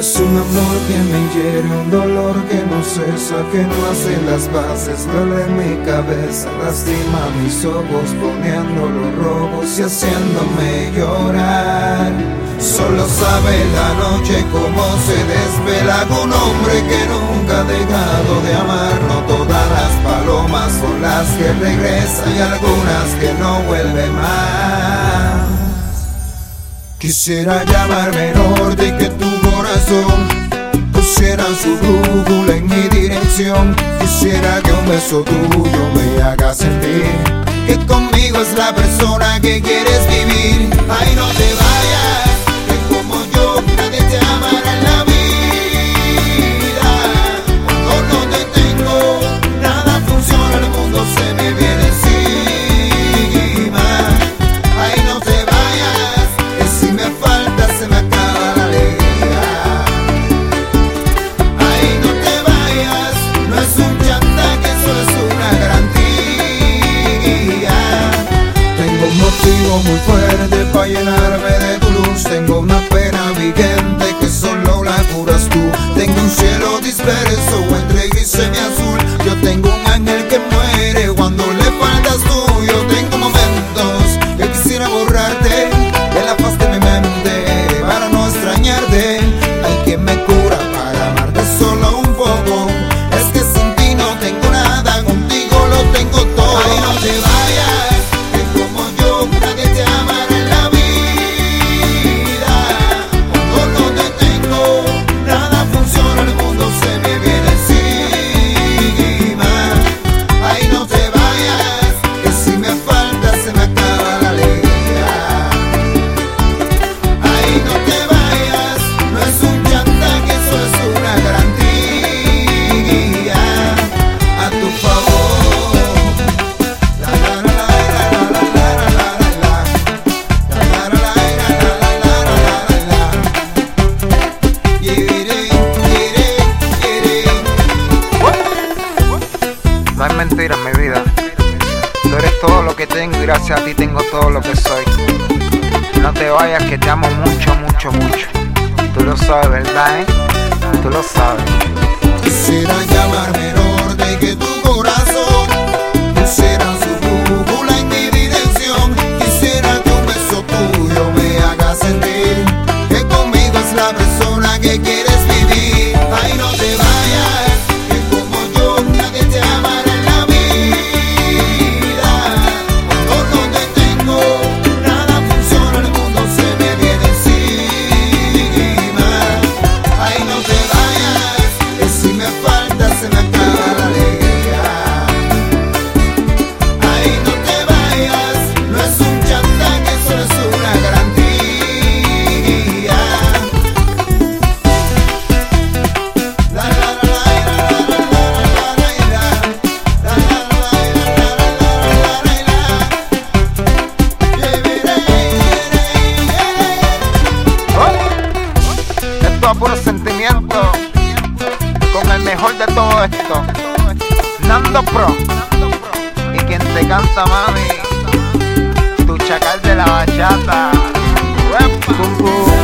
Es un amor que me hiere, un dolor que no cesa, que no hace las paces, duele mi cabeza, lastima mis ojos, poniéndolos rojos y haciéndome llorar. Solo sabe la noche cómo se desvela con un hombre que nunca ha dejado de amar. No todas las palomas son las que regresan y algunas que no vuelven más. Quisiera llamar menor de que tu corazón pusiera su brújula en mi dirección. Quisiera que un beso tuyo me haga sentir que conmigo es la persona que quieres vivir. Ay, no te vayas, que como yo nadie te amará en la vida. Cuando no te tengo, nada funciona, el mundo se me viene encima. Ay, no te vayas, que si me falta se me acaba la alegría. Ay, no te vayas, no es un chantaje, eso es una garantía. Tengo un motivo muy fuerte para llenarme de tu luz. Tengo una pena vigente que solo la curas tú. Tengo un cielo disperso entre gris y azul. Yo tengo un ángel que muere cuando le faltas tú. Yo tengo momentos que quisiera borrarte de la faz de mi mente para no extrañarte. Hay quien me cura para amarte solo un poco. Es que sin ti no tengo nada, contigo lo tengo todo. Ay, no te vayas, que como yo nadie te amará en la vida. Cuando no te tengo, nada funciona, el mundo se me viene encima. Ay, no te vayas, que si me falta se me acaba la alegría. Ay, no te vayas, no es un chantaje, eso es una garantía. A tu favor. La la la la la la la la la. La la la la la la la. Yere, yere, yere. No hay mentira en mi vida. Tú eres todo lo que tengo y gracias a ti tengo todo lo que soy. No te vayas, que te amo mucho, mucho, mucho. Tú lo sabes, ¿verdad, Tú lo sabes. Quisiera llamar menor de que tu corazón pusiera su brújula en mi dirección. Quisiera que un beso tuyo me haga sentir que conmigo es la persona que quieres vivir. Ay, no te vayas, que como yo nadie te amará en la vida. Cuando no te tengo, nada funciona, el mundo se me viene encima. Ay, no te vayas, que si me falta se me acaba la alegría. Ay, no te vayas, no es un chantaje, eso es una garantía. La la la la la la la la la Esto es puro sentimiento. Con el mejor de todo esto, Nando Pro. Y quien te canta, mami, tu chacal de la bachata. Uepa.